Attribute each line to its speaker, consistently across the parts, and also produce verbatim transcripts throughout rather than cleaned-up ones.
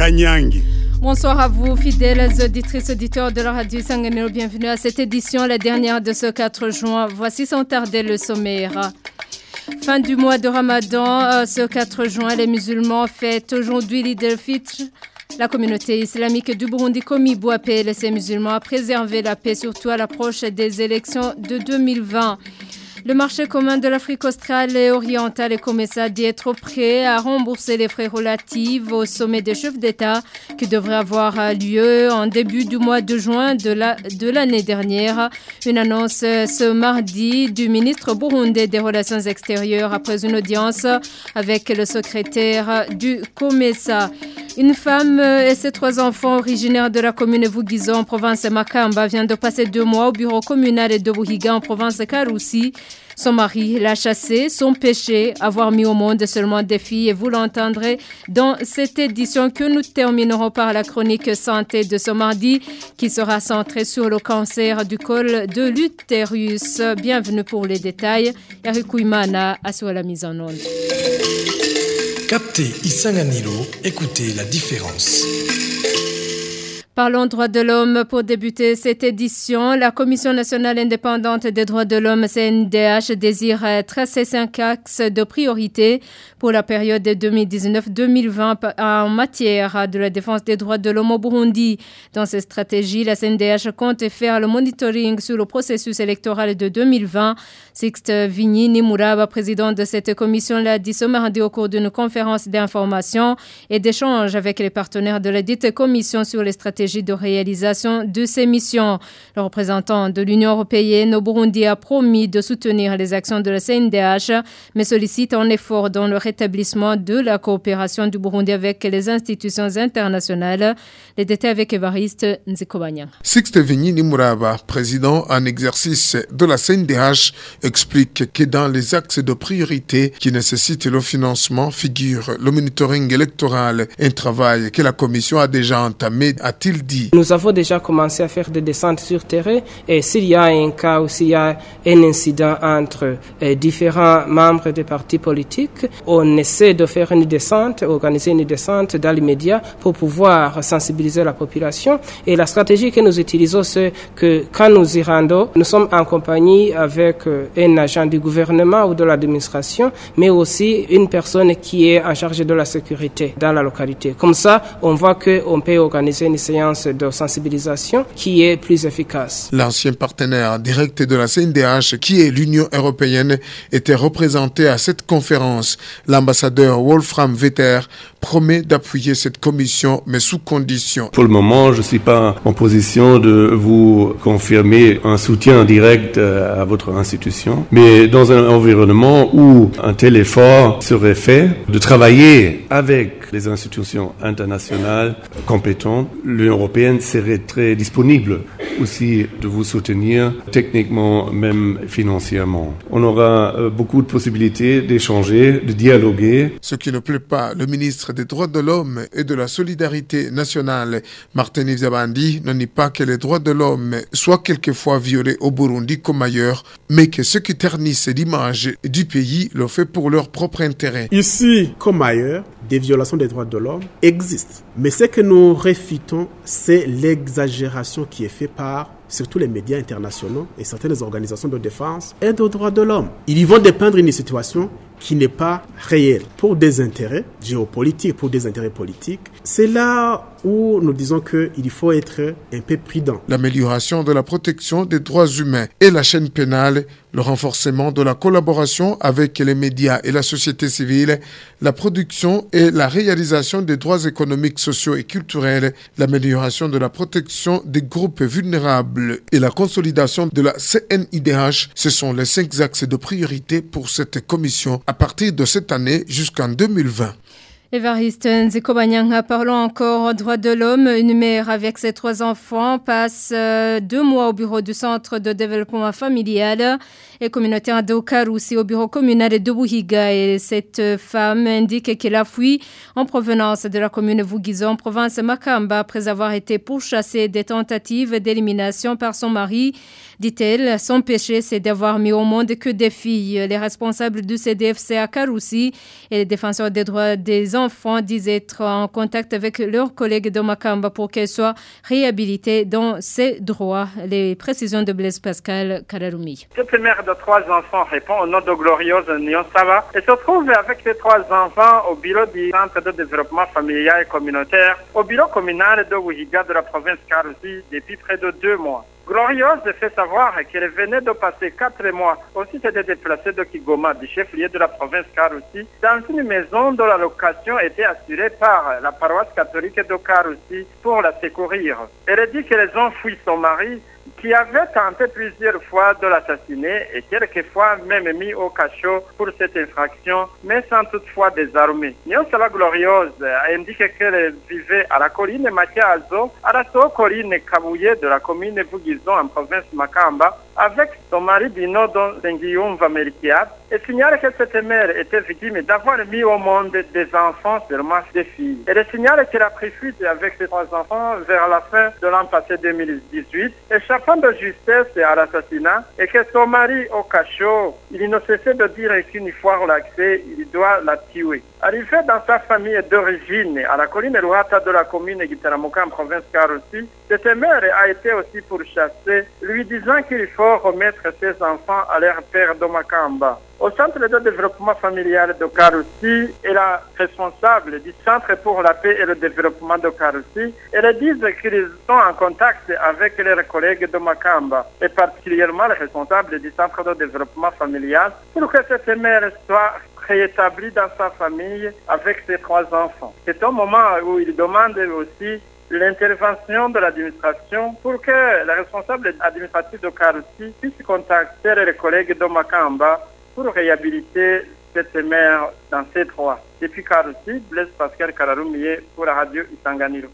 Speaker 1: Kanyangi.
Speaker 2: Bonsoir à vous, fidèles auditrices, auditeurs de la radio Isanganiro. Bienvenue à cette édition, la dernière de ce quatre juin. Voici sans tarder le sommaire. Fin du mois de Ramadan, ce quatre juin, les musulmans fêtent aujourd'hui l'Eid el-Fitr. La communauté islamique du Burundi, Komibu, appelle ses musulmans à préserver la paix, surtout à l'approche des élections de deux mille vingt. Le marché commun de l'Afrique australe et orientale est commencé à être prêt à rembourser les frais relatifs au sommet des chefs d'État qui devrait avoir lieu en début du mois de juin de, la, de l'année dernière. Une annonce ce mardi du ministre burundais des Relations extérieures après une audience avec le secrétaire du COMESA. Une femme et ses trois enfants originaires de la commune de Vugizo en province Makamba viennent de passer deux mois au bureau communal de Buhiga en province Karusi. Son mari l'a chassée, son péché, avoir mis au monde seulement des filles. Et vous l'entendrez dans cette édition que nous terminerons par la chronique santé de ce mardi qui sera centrée sur le cancer du col de l'utérus. Bienvenue pour les détails. Eric Ouimana assure la mise en onde.
Speaker 3: Captez Isanganiro, écoutez la différence.
Speaker 2: Parlons droits de l'homme pour débuter cette édition. La Commission nationale indépendante des droits de l'homme, C N D H, désire tracer cinq axes de priorité pour la période deux mille dix-neuf deux mille vingt en matière de la défense des droits de l'homme au Burundi. Dans cette stratégie, la C N D H compte faire le monitoring sur le processus électoral de deux mille vingt. Sixte Vigny Nimuraba, président de cette commission, l'a dit ce mardi au cours d'une conférence d'information et d'échange avec les partenaires de la dite commission sur les stratégies de réalisation de ces missions. Le représentant de l'Union européenne au Burundi a promis de soutenir les actions de la C N D H, mais sollicite un effort dans le rétablissement de la coopération du Burundi avec les institutions internationales. Les détails avec Évariste Nzikobanya.
Speaker 4: Sixte Vigny Nimuraba, président en exercice de la C N D H, explique que dans les axes de priorité qui nécessitent le financement figure le monitoring électoral, un travail que la commission a déjà entamé, a-t-il dit.
Speaker 5: Nous avons déjà commencé à faire des descentes sur terrain et s'il y a un cas ou s'il y a un incident entre eh, différents membres des partis politiques, on essaie de faire une descente, organiser une descente dans les médias pour pouvoir sensibiliser la population. Et la stratégie que nous utilisons, c'est que quand nous y rendons, nous sommes en compagnie avec un agent du gouvernement ou de l'administration, mais aussi une personne qui est en charge de la sécurité dans la localité. Comme ça, on voit qu'on peut organiser une séance de sensibilisation qui est plus efficace.
Speaker 4: L'ancien partenaire direct de la C N D H, qui est l'Union européenne, était représenté à cette conférence. L'ambassadeur Wolfram Vetter promet d'appuyer cette commission, mais sous condition.
Speaker 6: Pour le moment, je ne suis pas en position de vous confirmer un soutien direct à votre institution, mais dans un environnement où un tel effort serait fait, de travailler avec les institutions internationales compétentes, l'Union européenne serait très disponible aussi de vous soutenir techniquement, même financièrement. On aura beaucoup de possibilités d'échanger, de dialoguer.
Speaker 4: Ce qui ne plaît pas, le ministre des droits de l'homme et de la solidarité nationale, Martin Zabandi, ne nie pas que les droits de l'homme soient quelquefois violés au Burundi comme ailleurs, mais que ceux qui ternissent l'image du pays le font pour leur propre intérêt.
Speaker 7: Ici, comme ailleurs, des violations des droits de l'homme existent. Mais ce que nous réfutons, c'est l'exagération qui est faite par surtout les médias internationaux et certaines organisations de défense et de droits de l'homme. Ils vont dépeindre une situation qui n'est pas réelle pour des intérêts géopolitiques, pour des intérêts politiques. C'est là où nous disons qu'il faut être un peu prudent.
Speaker 4: L'amélioration de la protection des droits humains et la chaîne pénale, le renforcement de la collaboration avec les médias et la société civile, la production et la réalisation des droits économiques, sociaux et culturels, l'amélioration de la protection des groupes vulnérables et la consolidation de la C N I D H, ce sont les cinq axes de priorité pour cette commission à partir de cette année jusqu'en deux mille vingt.
Speaker 2: Évariste Nzikobanyanga, parlons encore droits de l'homme. Une mère avec ses trois enfants passe euh, deux mois au bureau du centre de développement familial et communautaire de Karusi au bureau communal de Buhiga. Et cette femme indique qu'elle a fui en provenance de la commune Vugizo en province Makamba après avoir été pourchassée des tentatives d'élimination par son mari. Dit-elle, son péché, c'est d'avoir mis au monde que des filles. Les responsables du C D F C à Karusi et les défenseurs des droits des enfants disent être en contact avec leurs collègues de Makamba pour qu'elles soient réhabilitées dans ses droits. Les précisions de Blaise Pascal Kararumi.
Speaker 1: Cette mère de trois enfants répond au nom de Glorieuse Nyonsaba et se trouve avec ses trois enfants au bureau du Centre de développement familial et communautaire, au bureau communal de Ouihiga de la province Karouzi depuis près de deux mois. Glorieuse fait savoir qu'elle venait de passer quatre mois aussi s'était déplacée de Kigoma, du chef-lieu de la province Karouzi, dans une maison dont la location était assurée par la paroisse catholique de Karouzi pour la secourir. Elle dit qu'elles ont fui son mari qui avait tenté plusieurs fois de l'assassiner et quelquefois même mis au cachot pour cette infraction, mais sans toutefois désarmer. Nyonsaba Glorieuse indique qu'elle vivait à la colline Matiazo, à la colline Kabouye de la commune Vugizon en province Makamba, avec son mari Binodo Sengiumva Merikiat, et signale que cette mère était victime d'avoir mis au monde des enfants, seulement des filles. Elle signale qu'elle a pris fuite avec ses trois enfants vers la fin de l'an passé deux mille dix-huit, échappant de justesse à l'assassinat, et que son mari au cachot, il ne cessait de dire qu'une fois relaxé, il doit la tuer. Arrivé dans sa famille d'origine, à la colline Luata de la commune Gitaramoka en province Karouzi, cette mère a été aussi pourchassée, lui disant qu'il faut remettre ses enfants à leur père de Makamba. Au centre de développement familial de Karouzi et la responsable du Centre pour la paix et le développement de Karouzi, elles disent qu'ils sont en contact avec leurs collègues de Makamba, et particulièrement les responsables du Centre de développement familial, pour que cette mère soit réétablie dans sa famille avec ses trois enfants. C'est un moment où ils demandent aussi l'intervention de l'administration pour que les responsables administratifs de Karouzi puissent contacter les collègues de Makamba pour réhabiliter cette mère dans ses droits. Depuis Karouzi, Blaise Pascal Kararoumier pour la radio Isanganiro.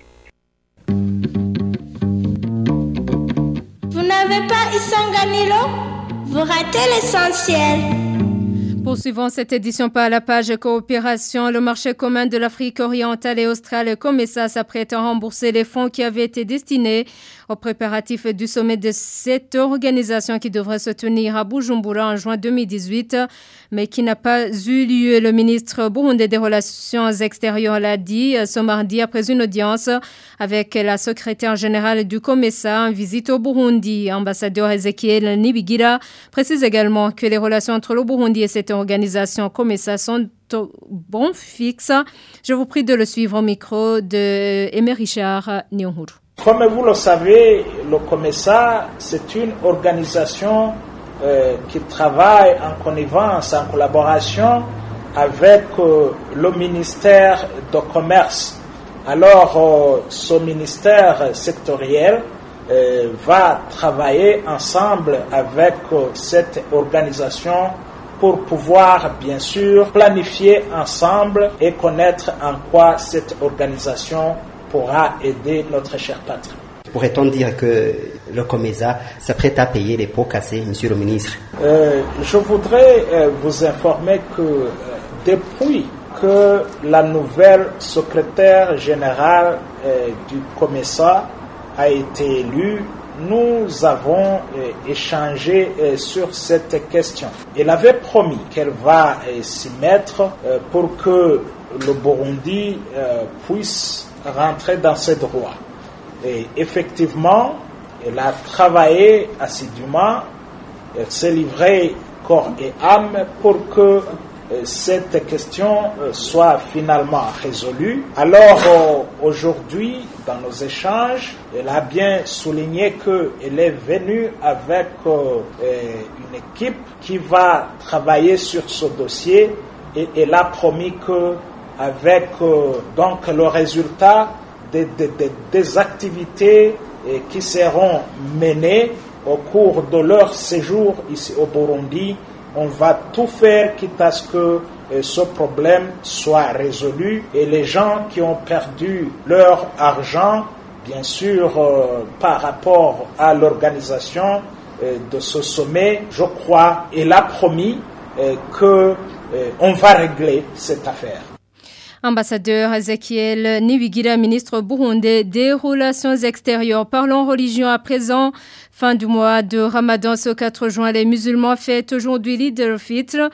Speaker 8: Vous n'avez pas Isanganiro? Vous ratez l'essentiel.
Speaker 2: Poursuivons cette édition par la page coopération. Le marché commun de l'Afrique orientale et australe, COMESA, s'apprête à rembourser les fonds qui avaient été destinés aux préparatifs du sommet de cette organisation qui devrait se tenir à Bujumbura en juin deux mille dix-huit, mais qui n'a pas eu lieu. Le ministre burundais des Relations extérieures l'a dit ce mardi après une audience avec la secrétaire générale du COMESA en visite au Burundi. Ambassadeur Ezekiel Nibigira précise également que les relations entre le Burundi et cette organisation COMESA sont au bon fixe. Je vous prie de le suivre au micro de Aimé Richard Nyonhuru.
Speaker 9: Comme vous le savez, le COMESA, c'est une organisation euh, qui travaille en connivence, en collaboration avec euh, le ministère de Commerce. Alors, euh, ce ministère sectoriel euh, va travailler ensemble avec euh, cette organisation pour pouvoir, bien sûr, planifier ensemble et connaître en quoi cette organisation pourra aider notre chère patrie.
Speaker 10: Pourrait-on dire que le COMESA s'apprête à payer les pots cassés, monsieur le ministre?
Speaker 9: euh, Je voudrais euh, vous informer que euh, depuis que la nouvelle secrétaire générale euh, du COMESA a été élue, nous avons euh, échangé euh, sur cette question. Elle avait promis qu'elle va euh, s'y mettre euh, pour que le Burundi euh, puisse rentrer dans ses droits. Et effectivement, elle a travaillé assidûment, elle s'est livrée corps et âme pour que euh, cette question euh, soit finalement résolue. Alors euh, aujourd'hui, dans nos échanges, elle a bien souligné qu'elle est venue avec euh, une équipe qui va travailler sur ce dossier et elle a promis que avec euh, donc le résultat des, des, des, des activités eh, qui seront menées au cours de leur séjour ici au Burundi, on va tout faire quitte à ce que eh, ce problème soit résolu et les gens qui ont perdu leur argent, bien sûr euh, par rapport à l'organisation eh, de ce sommet, je crois, elle a promis eh, que eh, on va régler cette affaire.
Speaker 2: Ambassadeur Ezekiel Nibigira, ministre burundais des Relations extérieures. Parlons religion à présent. Fin du mois de Ramadan, ce quatre juin, les musulmans fêtent aujourd'hui l'Eid al-Fitr,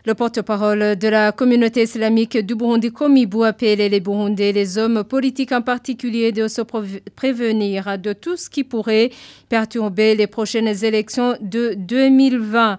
Speaker 2: Le porte-parole de la communauté islamique du Burundi, Komibu, a appelé les Burundais, les hommes politiques en particulier, de se prévenir de tout ce qui pourrait perturber les prochaines élections de deux mille vingt.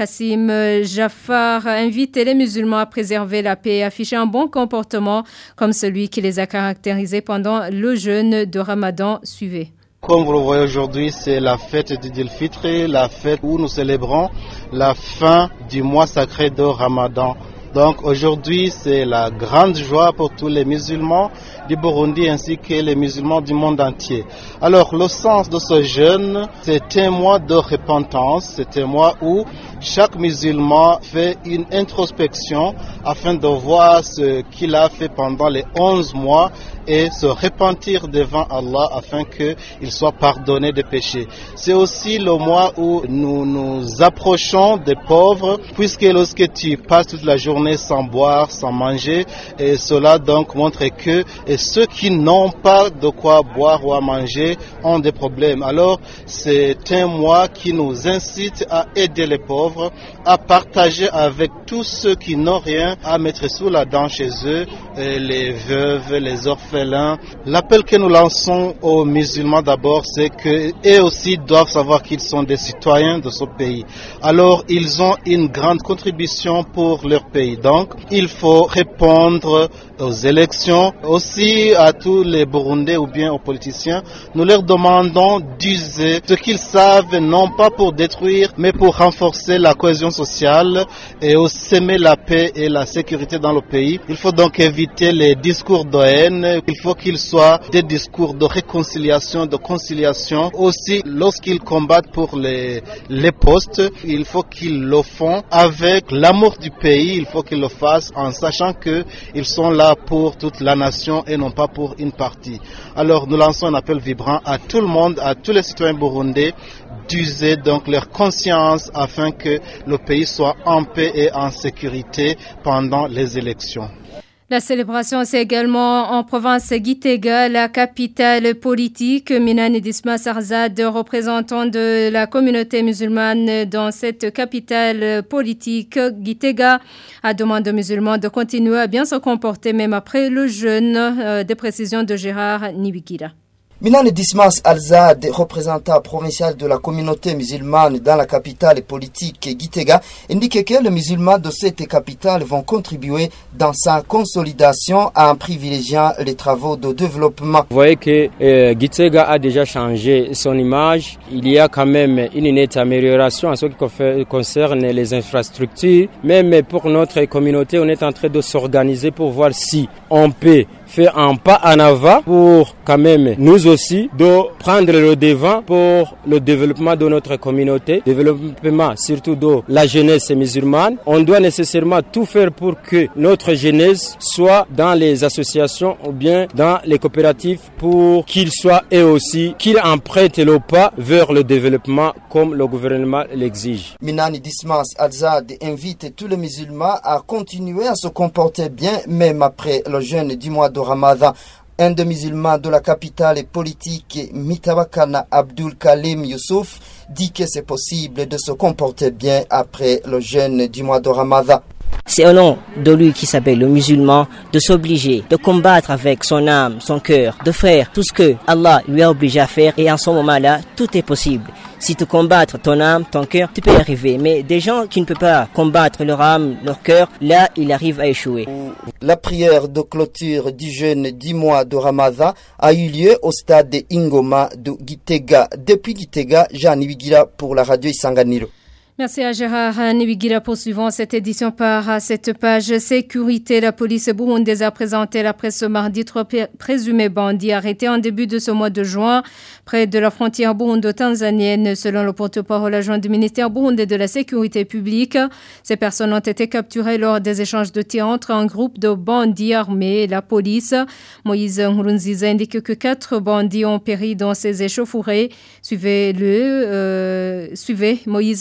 Speaker 2: Kassim Jaffar invite les musulmans à préserver la paix et afficher un bon comportement comme celui qui les a caractérisés pendant le jeûne de Ramadan. Suivez.
Speaker 11: Comme vous le voyez aujourd'hui, c'est la fête d'Eid el-Fitr, la fête où nous célébrons la fin du mois sacré de Ramadan. Donc aujourd'hui, c'est la grande joie pour tous les musulmans du Burundi ainsi que les musulmans du monde entier. Alors le sens de ce jeûne, c'est un mois de repentance, c'est un mois où chaque musulman fait une introspection afin de voir ce qu'il a fait pendant les onze mois et se repentir devant Allah afin qu'il soit pardonné des péchés. C'est aussi le mois où nous nous approchons des pauvres, puisque lorsque tu passes toute la journée sans boire, sans manger, et cela donc montre que et ceux qui n'ont pas de quoi boire ou à manger ont des problèmes. Alors c'est un mois qui nous incite à aider les pauvres, à partager avec tous ceux qui n'ont rien à mettre sous la dent chez eux, les veuves, les orphelins. L'appel que nous lançons aux musulmans d'abord, c'est qu'eux aussi doivent savoir qu'ils sont des citoyens de ce pays. Alors ils ont une grande contribution pour leur pays. Donc il faut répondre aux élections, aussi à tous les Burundais ou bien aux politiciens. Nous leur demandons d'user ce qu'ils savent, non pas pour détruire, mais pour renforcer la cohésion sociale et semer la paix et la sécurité dans le pays. Il faut donc éviter les discours de haine. Il faut qu'ils soient des discours de réconciliation, de conciliation. Aussi, lorsqu'ils combattent pour les, les postes, il faut qu'ils le font avec l'amour du pays. Il faut qu'ils le fassent en sachant qu'ils sont là pour toute la nation et non pas pour une partie. Alors nous lançons un appel vibrant à tout le monde, à tous les citoyens burundais, d'user donc leur conscience afin que le pays soit en paix et en sécurité pendant les élections.
Speaker 2: La célébration, c'est également en province Gitega, la capitale politique. Minani Dismas Arzad, représentant de la communauté musulmane dans cette capitale politique, Gitega, a demandé aux musulmans de continuer à bien se comporter même après le jeûne. Euh, des précisions de Gérard Nibigira.
Speaker 12: Minani Dismas Alzad, représentant provincial de la communauté musulmane dans la capitale politique Gitega, indique que les musulmans de cette capitale vont contribuer dans sa consolidation en privilégiant les travaux de développement.
Speaker 13: Vous voyez que euh, Gitega a déjà changé son image. Il y a quand même une nette amélioration en ce qui concerne les infrastructures. Même pour notre communauté, on est en train de s'organiser pour voir si on peut faire un pas en avant pour quand même nous aussi de prendre le devant pour le développement de notre communauté, développement surtout de la jeunesse musulmane. On doit nécessairement tout faire pour que notre jeunesse soit dans les associations ou bien dans les coopératives pour qu'ils soient eux aussi, qu'ils empruntent le pas vers le développement comme le gouvernement l'exige.
Speaker 12: Minani Dismas Alzad invite tous les musulmans à continuer à se comporter bien même après le jeûne du mois de Ramadan. Un des musulmans de la capitale politique, Mitabakana Abdul Kalim Youssouf, dit que c'est possible de se comporter bien après le jeûne du mois de Ramadan.
Speaker 14: C'est au nom de lui qui s'appelle le musulman de s'obliger, de combattre avec son âme, son cœur, de faire tout ce que Allah lui a obligé à faire et en ce moment-là, tout est possible. Si tu combattre ton âme, ton cœur, tu peux y arriver. Mais des gens qui ne peuvent pas combattre leur âme, leur cœur, là, ils arrivent à échouer.
Speaker 12: La prière de clôture du jeûne du mois de Ramadan a eu lieu au stade de Ingoma de Gitega. Depuis Gitega, Jean Nibigira pour la radio Isanganiro.
Speaker 2: Merci à Gérard Nibigira. Poursuivons cette édition par cette page sécurité. La police burundaise a présenté la presse ce mardi trois présumés bandits arrêtés en début de ce mois de juin près de la frontière burundo-tanzanienne. Selon le porte-parole adjoint du ministère burundais de la sécurité publique, ces personnes ont été capturées lors des échanges de tirs entre un groupe de bandits armés et la police. Moïse Nkurunziza indique que quatre bandits ont péri dans ces échauffourées. Suivez-le, euh, suivez Moïse Nkurunziza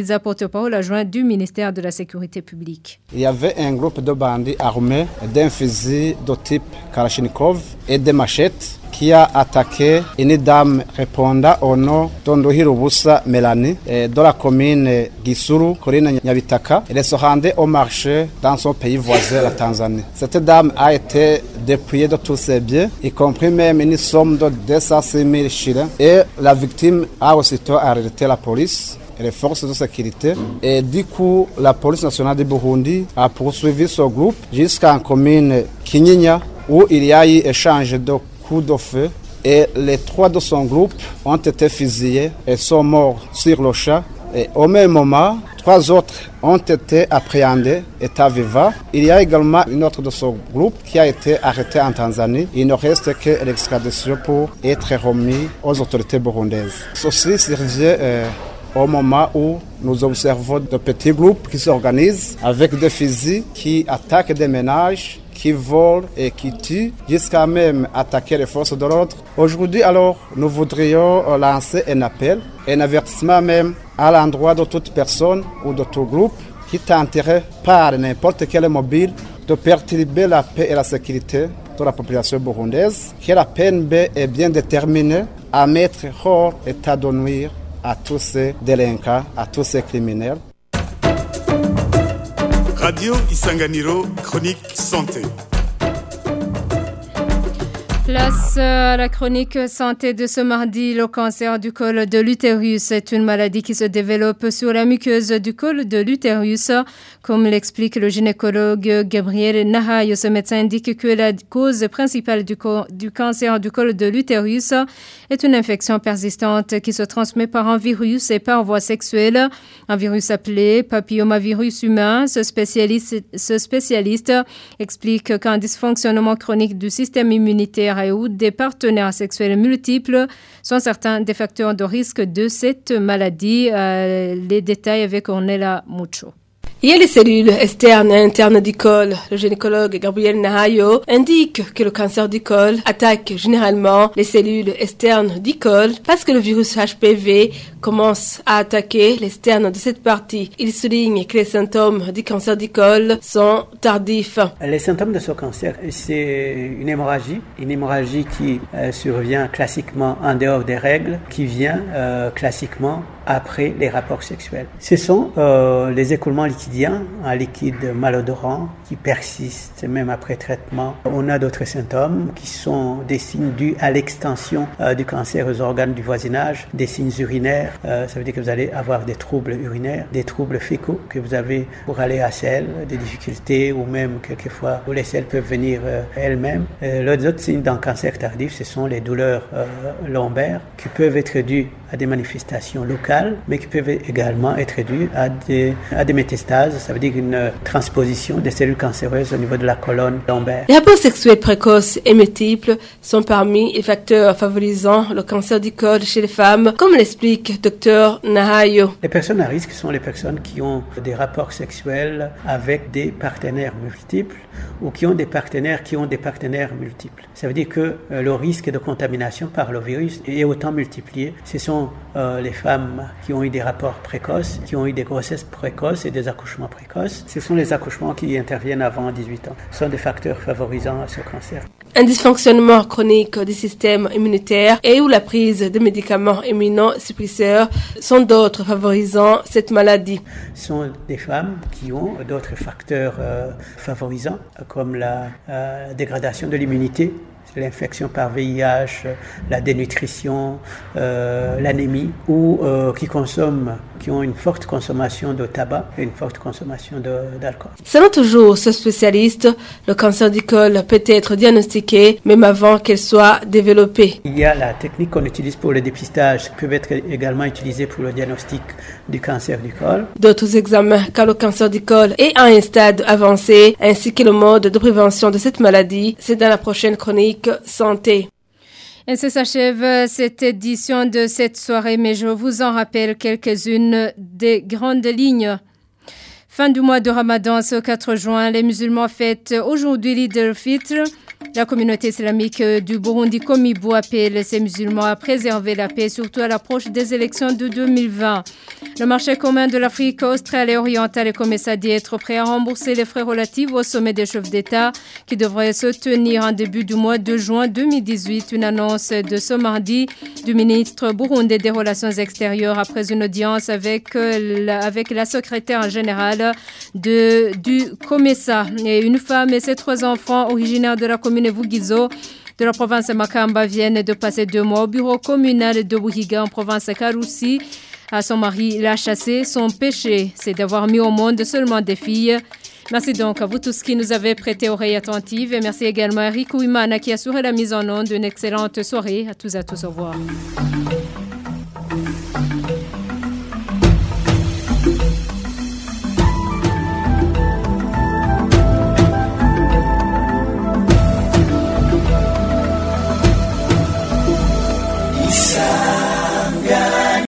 Speaker 2: Manirakiza, porte-parole adjoint du ministère de la Sécurité publique.
Speaker 15: Il y avait un groupe de bandits armés d'un fusil de type Kalachnikov et des machettes qui a attaqué une dame répondant au nom d'Ondohirubusa Mélanie de la commune Gisuru, Corine Nyabitaka. Elle se rendait au marché dans son pays voisin, la Tanzanie. Cette dame a été dépouillée de tous ses biens, y compris même une somme de deux cent six mille shillings. Et la victime a aussitôt arrêté la police et les forces de sécurité. Et du coup, la police nationale du Burundi a poursuivi ce groupe jusqu'en commune Kinyinya, où il y a eu échange de coups de feu. Et les trois de son groupe ont été fusillés et sont morts sur le champ. Et au même moment, trois autres ont été appréhendés, état vivant. Il y a également une autre de ce groupe qui a été arrêtée en Tanzanie. Il ne reste que l'extradition pour être remis aux autorités burundaises. Ceci survient euh, au moment où nous observons de petits groupes qui s'organisent avec des fusils qui attaquent des ménages, qui volent et qui tuent, jusqu'à même attaquer les forces de l'ordre. Aujourd'hui, alors, nous voudrions lancer un appel, un avertissement même à l'endroit de toute personne ou de tout groupe qui tenterait par n'importe quel mobile de perturber la paix et la sécurité de la population burundaise, que la P N B est bien déterminée à mettre hors état de nuire à tous ces délinquants, à tous ces criminels.
Speaker 16: Radio Isanganiro, chronique santé.
Speaker 2: Place à la chronique santé de ce mardi. Le cancer du col de l'utérus est une maladie qui se développe sur la muqueuse du col de l'utérus. Comme l'explique le gynécologue Gabriel Nahayo, ce médecin indique que la cause principale du, du cancer du col de l'utérus est une infection persistante qui se transmet par un virus et par voie sexuelle. Un virus appelé papillomavirus humain. Ce spécialiste, ce spécialiste explique qu'un dysfonctionnement chronique du système immunitaire et ou des partenaires sexuels multiples sont certains des facteurs de risque de cette maladie. Euh, les détails avec Ornella Mucho.
Speaker 17: Il y a les cellules externes et internes du col. Le gynécologue Gabriel Nahayo indique que le cancer du col attaque généralement les cellules externes du col parce que le virus H P V commence à attaquer l'externe de cette partie. Il souligne que les symptômes du cancer du col sont tardifs.
Speaker 18: Les symptômes de ce cancer, c'est une hémorragie, une hémorragie qui euh, survient classiquement en dehors des règles, qui vient euh, classiquement après les rapports sexuels. Ce sont euh, les écoulements liquidiens, un liquide malodorant qui persiste même après traitement. On a d'autres symptômes qui sont des signes dus à l'extension euh, du cancer aux organes du voisinage, des signes urinaires, euh, ça veut dire que vous allez avoir des troubles urinaires, des troubles fécaux que vous avez pour aller à selle, des difficultés ou même quelquefois où les selles peuvent venir euh, elles-mêmes. Euh, les autres signes d'un cancer tardif, ce sont les douleurs euh, lombaires qui peuvent être dues à des manifestations locales, mais qui peuvent également être dues à des, à des métastases, ça veut dire une transposition des cellules cancéreuses au niveau de la colonne lombaire.
Speaker 17: Les rapports sexuels précoces et multiples sont parmi les facteurs favorisant le cancer du col chez les femmes, comme l'explique Dr Nahayo.
Speaker 18: Les personnes à risque sont les personnes qui ont des rapports sexuels avec des partenaires multiples ou qui ont des partenaires qui ont des partenaires multiples. Ça veut dire que euh, le risque de contamination par le virus est autant multiplié. Ce sont euh, les femmes qui ont eu des rapports précoces, qui ont eu des grossesses précoces et des accouchements précoces. Ce sont les accouchements qui interviennent avant dix-huit ans. Ce sont des facteurs favorisant ce cancer.
Speaker 17: Un dysfonctionnement chronique du système immunitaire et ou la prise de médicaments immunosuppresseurs sont d'autres favorisant cette maladie.
Speaker 18: Ce sont des femmes qui ont d'autres facteurs euh, favorisants comme la euh, dégradation de l'immunité, l'infection par V I H, la dénutrition, euh, l'anémie, ou euh, qui consomment, qui ont une forte consommation de tabac et une forte consommation de, d'alcool.
Speaker 17: Selon toujours ce spécialiste, le cancer du col peut être diagnostiqué même avant qu'elle soit développée.
Speaker 18: Il y a la technique qu'on utilise pour le dépistage qui peut être également utilisée pour le diagnostic du cancer du col.
Speaker 17: D'autres examens car le cancer du col est à un stade avancé, ainsi que le mode de prévention de cette maladie, c'est dans la prochaine chronique santé.
Speaker 2: Ainsi s'achève cette édition de cette soirée, mais je vous en rappelle quelques-unes des grandes lignes. Fin du mois de Ramadan, ce quatre juin, les musulmans fêtent aujourd'hui l'Eid al-Fitr. La communauté islamique du Burundi, Komibu, appelle ces musulmans à préserver la paix, surtout à l'approche des élections de deux mille vingt. Le marché commun de l'Afrique australe et orientale est commencé à être prêt à rembourser les frais relatifs au sommet des chefs d'État qui devrait se tenir en début du mois de juin deux mille dix-huit. Une annonce de ce mardi du ministre burundais des Relations extérieures après une audience avec la, avec la secrétaire générale de, du COMESA. Et une femme et ses trois enfants originaires de la commune Vugizo de la province Makamba viennent de passer deux mois au bureau communal de Buhiga en province Karusi. À son mari l'a chassé. Son péché, c'est d'avoir mis au monde seulement des filles. Merci donc à vous tous qui nous avez prêté oreille attentive. Et merci également à Riku Imana qui a assuré la mise en onde. Une excellente soirée à tous et à tous. Au revoir.